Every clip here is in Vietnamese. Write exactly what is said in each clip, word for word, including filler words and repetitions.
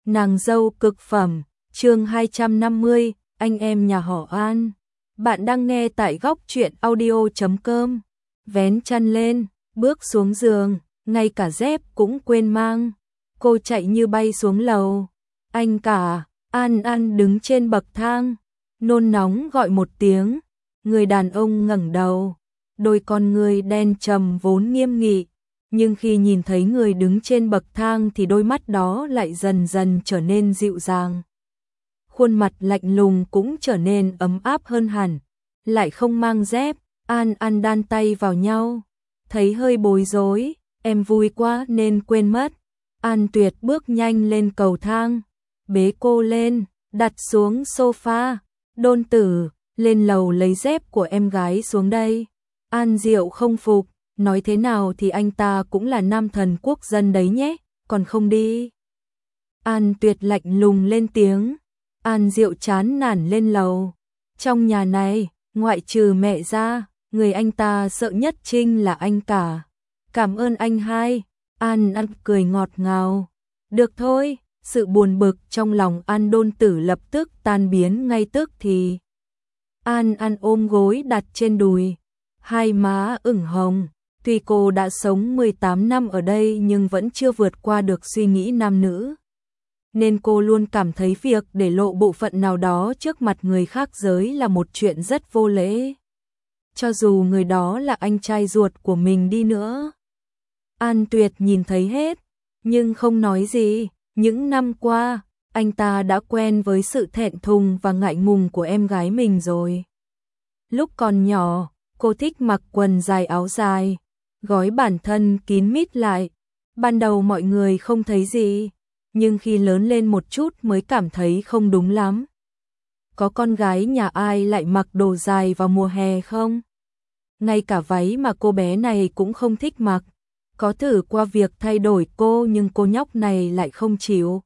Nàng dâu cực phẩm, chương hai trăm năm mươi, anh em nhà họ An. Bạn đang nghe tại góc truyện audio chấm com. Vén chăn lên, bước xuống giường, ngay cả dép cũng quên mang. Cô chạy như bay xuống lầu. Anh cả, An An đứng trên bậc thang, nôn nóng gọi một tiếng. Người đàn ông ngẩng đầu, đôi con người đen trầm vốn nghiêm nghị, nhưng khi nhìn thấy người đứng trên bậc thang thì đôi mắt đó lại dần dần trở nên dịu dàng. Khuôn mặt lạnh lùng cũng trở nên ấm áp hơn hẳn, lại không mang dép. An An đan tay vào nhau, thấy hơi bối rối, em vui quá nên quên mất. An Tuyệt bước nhanh lên cầu thang, bế cô lên, đặt xuống sofa. Đôn Tử, lên lầu lấy dép của em gái xuống đây. An Diệu không phục, nói thế nào thì anh ta cũng là nam thần quốc dân đấy nhé, còn không đi. An Tuyệt lạnh lùng lên tiếng. An Diệu chán nản lên lầu. Trong nhà này, ngoại trừ mẹ ra, người anh ta sợ nhất chính là anh cả. Cảm ơn anh hai. An An cười ngọt ngào. Được thôi, sự buồn bực trong lòng An Đôn Tử lập tức tan biến ngay tức thì. An An ôm gối đặt trên đùi, hai má ửng hồng. Tuy cô đã sống mười tám năm ở đây nhưng vẫn chưa vượt qua được suy nghĩ nam nữ, nên cô luôn cảm thấy việc để lộ bộ phận nào đó trước mặt người khác giới là một chuyện rất vô lễ, cho dù người đó là anh trai ruột của mình đi nữa. An Tuyệt nhìn thấy hết, nhưng không nói gì. Những năm qua, anh ta đã quen với sự thẹn thùng và ngại ngùng của em gái mình rồi. Lúc còn nhỏ, cô thích mặc quần dài áo dài, gói bản thân kín mít lại. Ban đầu mọi người không thấy gì, nhưng khi lớn lên một chút mới cảm thấy không đúng lắm. Có con gái nhà ai lại mặc đồ dài vào mùa hè không? Ngay cả váy mà cô bé này cũng không thích mặc. Có thử qua việc thay đổi cô nhưng cô nhóc này lại không chịu.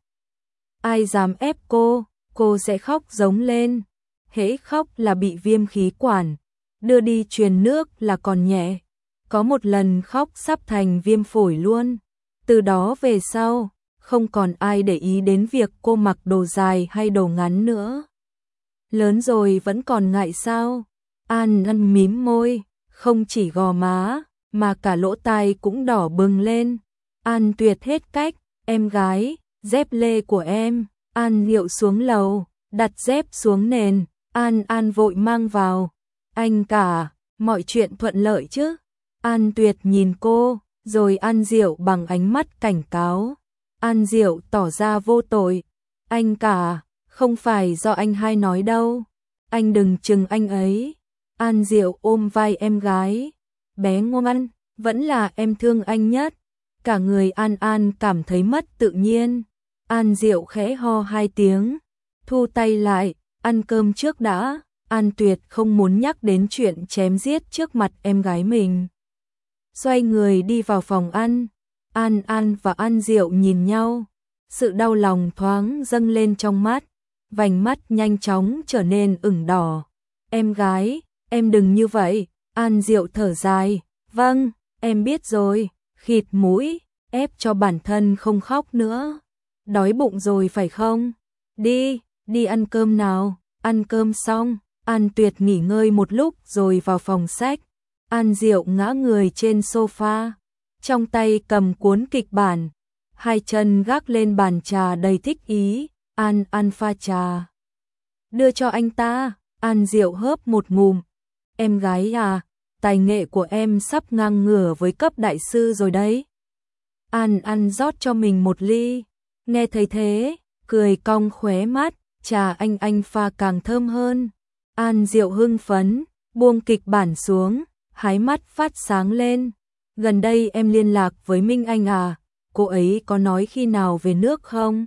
Ai dám ép cô, cô sẽ khóc giống lên. Hễ khóc là bị viêm khí quản, đưa đi truyền nước là còn nhẹ. Có một lần khóc sắp thành viêm phổi luôn. Từ đó về sau, không còn ai để ý đến việc cô mặc đồ dài hay đồ ngắn nữa. Lớn rồi vẫn còn ngại sao? An An mím môi, không chỉ gò má, mà cả lỗ tai cũng đỏ bừng lên. An Tuyệt hết cách, em gái, dép lê của em. An Diệu xuống lầu, đặt dép xuống nền. An An vội mang vào. Anh cả, mọi chuyện thuận lợi chứ? An Tuyệt nhìn cô, rồi An Diệu bằng ánh mắt cảnh cáo. An Diệu tỏ ra vô tội. Anh cả, không phải do anh hai nói đâu. Anh đừng chừng anh ấy. An Diệu ôm vai em gái. Bé ngoan, vẫn là em thương anh nhất. Cả người An An cảm thấy mất tự nhiên. An Diệu khẽ ho hai tiếng, thu tay lại, ăn cơm trước đã. An Tuyệt không muốn nhắc đến chuyện chém giết trước mặt em gái mình. Xoay người đi vào phòng ăn. An An và An Diệu nhìn nhau, sự đau lòng thoáng dâng lên trong mắt, vành mắt nhanh chóng trở nên ửng đỏ. Em gái, em đừng như vậy. An Diệu thở dài. Vâng, em biết rồi. Khịt mũi, ép cho bản thân không khóc nữa. Đói bụng rồi phải không? Đi, đi ăn cơm nào. Ăn cơm xong, An Tuyệt nghỉ ngơi một lúc rồi vào phòng sách. An Diệu ngã người trên sofa, trong tay cầm cuốn kịch bản, hai chân gác lên bàn trà đầy thích ý. An An pha trà, đưa cho anh ta. An Diệu hớp một ngụm. Em gái à, tài nghệ của em sắp ngang ngửa với cấp đại sư rồi đấy. An An rót cho mình một ly, nghe thấy thế, cười cong khóe mắt, trà anh anh pha càng thơm hơn. An Diệu hưng phấn, buông kịch bản xuống, hái mắt phát sáng lên. Gần đây em liên lạc với Minh Anh à, cô ấy có nói khi nào về nước không?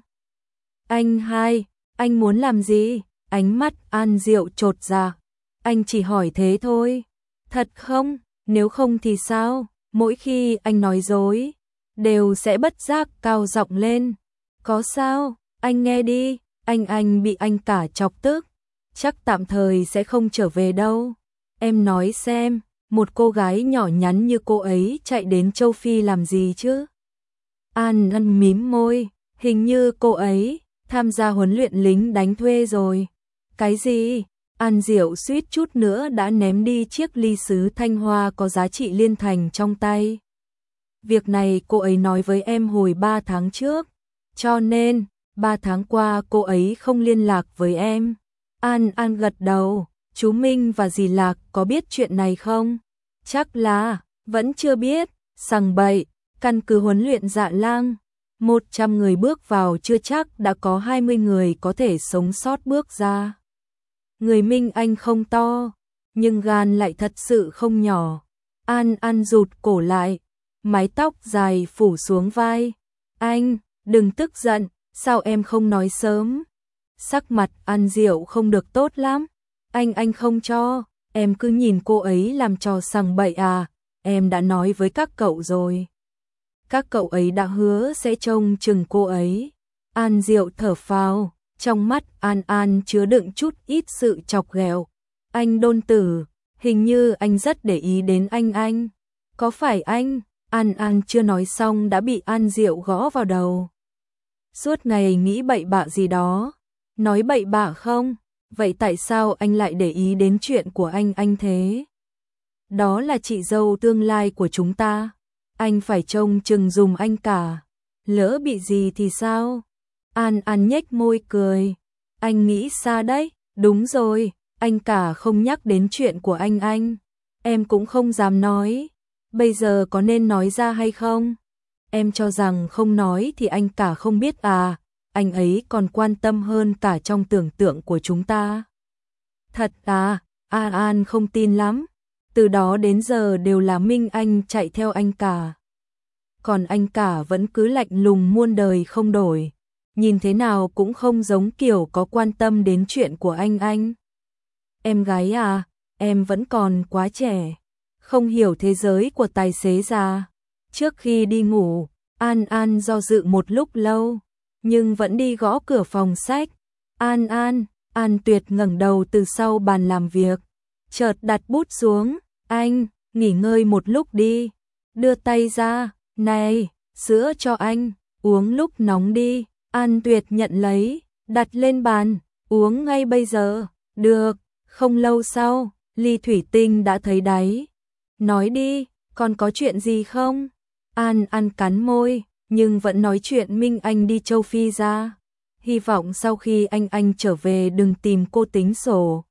Anh hai, anh muốn làm gì? Ánh mắt An Diệu chột dạ. Anh chỉ hỏi thế thôi. Thật không? Nếu không thì sao? Mỗi khi anh nói dối, đều sẽ bất giác cao giọng lên. Có sao? Anh nghe đi, anh anh bị anh cả chọc tức. Chắc tạm thời sẽ không trở về đâu. Em nói xem, một cô gái nhỏ nhắn như cô ấy chạy đến châu Phi làm gì chứ? An An mím môi, hình như cô ấy tham gia huấn luyện lính đánh thuê rồi. Cái gì? An Diệu suýt chút nữa đã ném đi chiếc ly sứ thanh hoa có giá trị liên thành trong tay. Việc này cô ấy nói với em hồi ba tháng trước, cho nên ba tháng qua cô ấy không liên lạc với em. An An gật đầu, chú Minh và dì Lạc có biết chuyện này không? Chắc là, vẫn chưa biết, sằng bậy, căn cứ huấn luyện Dạ Lang. một trăm người bước vào chưa chắc đã có hai mươi người có thể sống sót bước ra. Người Minh Anh không to, nhưng gan lại thật sự không nhỏ. An An rụt cổ lại, mái tóc dài phủ xuống vai. Anh, đừng tức giận, sao em không nói sớm? Sắc mặt An Diệu không được tốt lắm. Anh anh không cho, em cứ nhìn cô ấy làm trò sằng bậy à, em đã nói với các cậu rồi. Các cậu ấy đã hứa sẽ trông chừng cô ấy. An Diệu thở phào, trong mắt An An chứa đựng chút ít sự chọc ghẹo. Anh Đôn Tử, hình như anh rất để ý đến anh anh. Có phải anh? An An chưa nói xong đã bị An Diệu gõ vào đầu. Suốt ngày nghĩ bậy bạ gì đó. Nói bậy bạ không? Vậy tại sao anh lại để ý đến chuyện của anh anh thế? Đó là chị dâu tương lai của chúng ta. Anh phải trông chừng dùm anh cả. Lỡ bị gì thì sao? An An nhếch môi cười. Anh nghĩ xa đấy. Đúng rồi, anh cả không nhắc đến chuyện của anh anh. Em cũng không dám nói. Bây giờ có nên nói ra hay không? Em cho rằng không nói thì anh cả không biết à? Anh ấy còn quan tâm hơn cả trong tưởng tượng của chúng ta. Thật à? An An không tin lắm. Từ đó đến giờ đều là Minh Anh chạy theo anh cả. Còn anh cả vẫn cứ lạnh lùng muôn đời không đổi. Nhìn thế nào cũng không giống kiểu có quan tâm đến chuyện của anh anh. Em gái à, em vẫn còn quá trẻ. Không hiểu thế giới của tài xế già. Trước khi đi ngủ, An An do dự một lúc lâu, nhưng vẫn đi gõ cửa phòng sách. An An, An Tuyệt ngẩng đầu từ sau bàn làm việc, chợt đặt bút xuống. Anh, nghỉ ngơi một lúc đi. Đưa tay ra, này, sữa cho anh, uống lúc nóng đi. An Tuyệt nhận lấy, đặt lên bàn, uống ngay bây giờ. Được, không lâu sau, ly thủy tinh đã thấy đáy. Nói đi, còn có chuyện gì không? An An cắn môi, nhưng vẫn nói chuyện Minh Anh đi châu Phi ra. Hy vọng sau khi anh anh trở về đừng tìm cô tính sổ.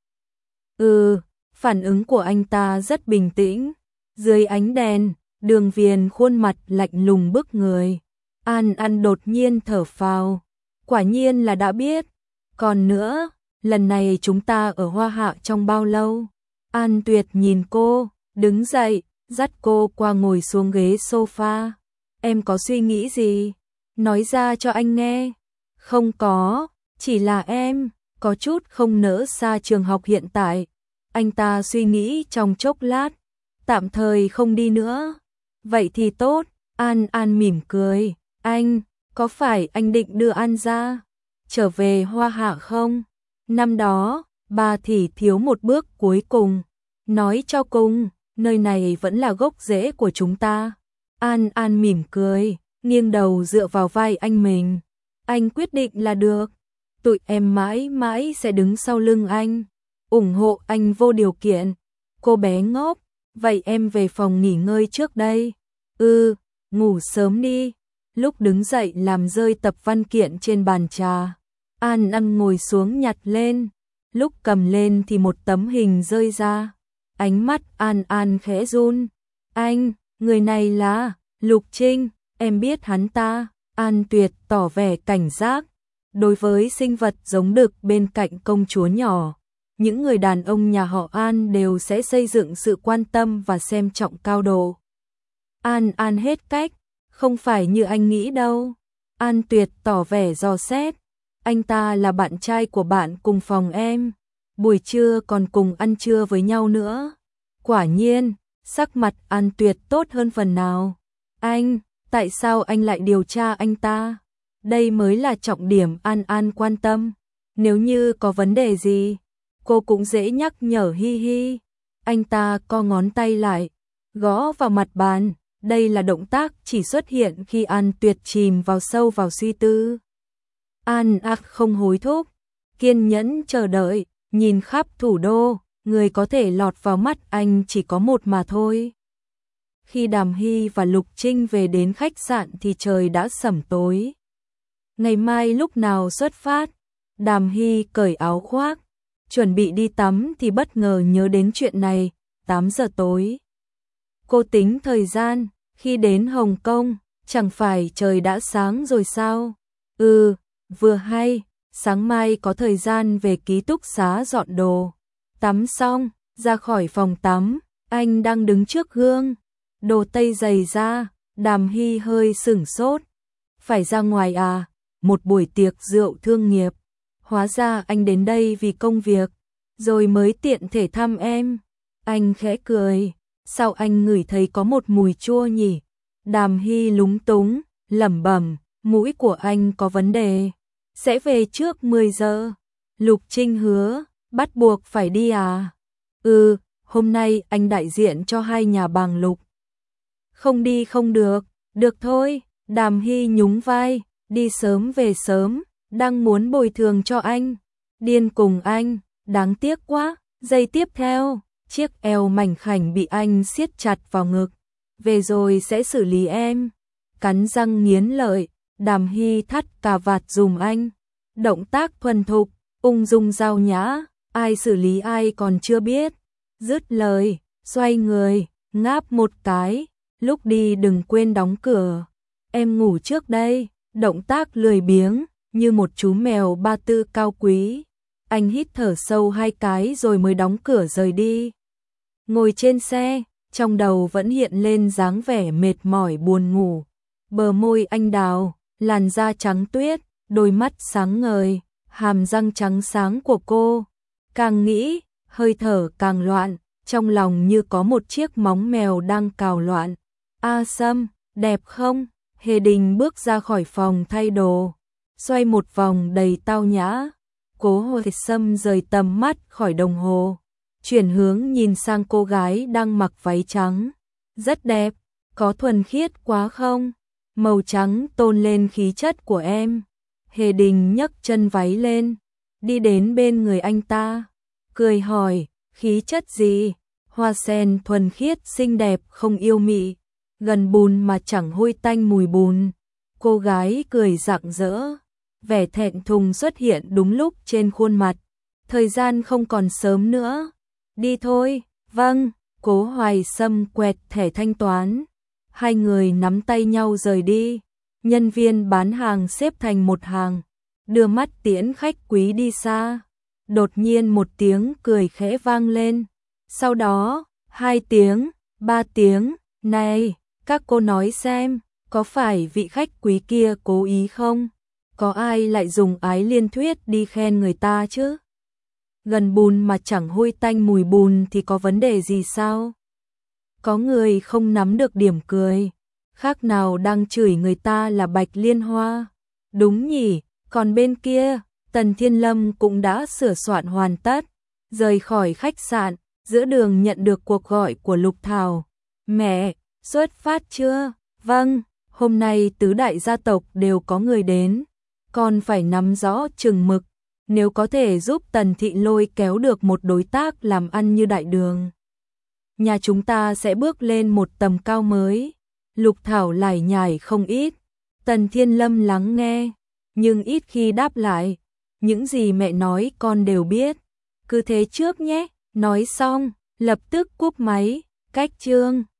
Ừ, phản ứng của anh ta rất bình tĩnh. Dưới ánh đèn, Đường Viền khuôn mặt lạnh lùng bức người. An An đột nhiên thở phào. Quả nhiên là đã biết. Còn nữa, lần này chúng ta ở Hoa Hạ trong bao lâu? An Tuyệt nhìn cô, đứng dậy, dắt cô qua ngồi xuống ghế sofa. Em có suy nghĩ gì? Nói ra cho anh nghe. Không có, chỉ là em có chút không nỡ xa trường học hiện tại. Anh ta suy nghĩ trong chốc lát, tạm thời không đi nữa. Vậy thì tốt. An An mỉm cười. Anh, có phải anh định đưa An ra trở về Hoa Hạ không? Năm đó, bà thì thiếu một bước cuối cùng. Nói cho cùng, nơi này vẫn là gốc rễ của chúng ta. An An mỉm cười, nghiêng đầu dựa vào vai anh mình. Anh quyết định là được. Tụi em mãi mãi sẽ đứng sau lưng anh, ủng hộ anh vô điều kiện. Cô bé ngốc, vậy em về phòng nghỉ ngơi trước đây. Ừ, ngủ sớm đi. Lúc đứng dậy làm rơi tập văn kiện trên bàn trà. An An ngồi xuống nhặt lên. Lúc cầm lên thì một tấm hình rơi ra. Ánh mắt An An khẽ run. Anh, người này là Lục Trinh, em biết hắn ta. An Tuyệt tỏ vẻ cảnh giác. Đối với sinh vật giống đực bên cạnh công chúa nhỏ, những người đàn ông nhà họ An đều sẽ xây dựng sự quan tâm và xem trọng cao độ. An An hết cách, không phải như anh nghĩ đâu. An Tuyệt tỏ vẻ dò xét. Anh ta là bạn trai của bạn cùng phòng em. Buổi trưa còn cùng ăn trưa với nhau nữa. Quả nhiên, sắc mặt An Tuyệt tốt hơn phần nào. Anh, tại sao anh lại điều tra anh ta? Đây mới là trọng điểm An An quan tâm. Nếu như có vấn đề gì, cô cũng dễ nhắc nhở hi hi. Anh ta co ngón tay lại, gõ vào mặt bàn. Đây là động tác chỉ xuất hiện khi An Tuyệt chìm vào sâu vào suy tư. An ác không hối thúc, kiên nhẫn chờ đợi, nhìn khắp thủ đô, người có thể lọt vào mắt anh chỉ có một mà thôi. Khi Đàm Hy và Lục Trinh về đến khách sạn thì trời đã sẩm tối. Ngày mai lúc nào xuất phát? Đàm Hy cởi áo khoác, chuẩn bị đi tắm thì bất ngờ nhớ đến chuyện này, tám giờ tối. Cô tính thời gian, khi đến Hồng Kông, chẳng phải trời đã sáng rồi sao? Ừ, vừa hay, sáng mai có thời gian về ký túc xá dọn đồ. Tắm xong, ra khỏi phòng tắm, anh đang đứng trước gương, đồ tây giày ra, Đàm Hy hơi sửng sốt. Phải ra ngoài à? Một buổi tiệc rượu thương nghiệp. Hóa ra anh đến đây vì công việc, rồi mới tiện thể thăm em. Anh khẽ cười, sao anh ngửi thấy có một mùi chua nhỉ? Đàm Hy lúng túng, lẩm bẩm, mũi của anh có vấn đề. Sẽ về trước mười giờ. Lục Trinh hứa, bắt buộc phải đi à? Ừ, hôm nay anh đại diện cho hai nhà bàng Lục. Không đi không được, được thôi. Đàm Hy nhún vai, đi sớm về sớm, đang muốn bồi thường cho anh. Điên cùng anh, đáng tiếc quá. Giây tiếp theo, chiếc eo mảnh khảnh bị anh siết chặt vào ngực. Về rồi sẽ xử lý em. Cắn răng nghiến lợi, Đàm Hy thắt cà vạt dùm anh. Động tác thuần thục, ung dung giao nhã, ai xử lý ai còn chưa biết. Dứt lời, xoay người, ngáp một cái, lúc đi đừng quên đóng cửa. Em ngủ trước đây, động tác lười biếng, như một chú mèo ba tư cao quý. Anh hít thở sâu hai cái rồi mới đóng cửa rời đi. Ngồi trên xe, trong đầu vẫn hiện lên dáng vẻ mệt mỏi buồn ngủ. Bờ môi anh đào, làn da trắng tuyết, đôi mắt sáng ngời, hàm răng trắng sáng của cô. Càng nghĩ, hơi thở càng loạn, trong lòng như có một chiếc móng mèo đang cào loạn. A Sâm, đẹp không? Hề Đình bước ra khỏi phòng thay đồ, xoay một vòng đầy tao nhã. Cố Hồi Sâm rời tầm mắt khỏi đồng hồ, chuyển hướng nhìn sang cô gái đang mặc váy trắng. Rất đẹp, có thuần khiết quá không? Màu trắng tôn lên khí chất của em. Hề Đình nhấc chân váy lên, đi đến bên người anh ta, cười hỏi, khí chất gì? Hoa sen thuần khiết xinh đẹp không yêu mị, gần bùn mà chẳng hôi tanh mùi bùn. Cô gái cười rạng rỡ, vẻ thẹn thùng xuất hiện đúng lúc trên khuôn mặt. Thời gian không còn sớm nữa. Đi thôi. Vâng. Cố Hoài Sâm quẹt thẻ thanh toán. Hai người nắm tay nhau rời đi. Nhân viên bán hàng xếp thành một hàng, đưa mắt tiễn khách quý đi xa. Đột nhiên một tiếng cười khẽ vang lên. Sau đó, hai tiếng, ba tiếng. Này, các cô nói xem, có phải vị khách quý kia cố ý không? Có ai lại dùng ái liên thuyết đi khen người ta chứ? Gần bùn mà chẳng hôi tanh mùi bùn thì có vấn đề gì sao? Có người không nắm được điểm cười, khác nào đang chửi người ta là Bạch Liên Hoa. Đúng nhỉ, còn bên kia, Tần Thiên Lâm cũng đã sửa soạn hoàn tất, rời khỏi khách sạn, giữa đường nhận được cuộc gọi của Lục Thảo. Mẹ, xuất phát chưa? Vâng, hôm nay tứ đại gia tộc đều có người đến, con phải nắm rõ chừng mực, nếu có thể giúp Tần Thị lôi kéo được một đối tác làm ăn như Đại Đường, nhà chúng ta sẽ bước lên một tầm cao mới. Lục Thảo lải nhải không ít, Tần Thiên Lâm lắng nghe, nhưng ít khi đáp lại. Những gì mẹ nói con đều biết, cứ thế trước nhé. Nói xong, lập tức cúp máy, cách chương.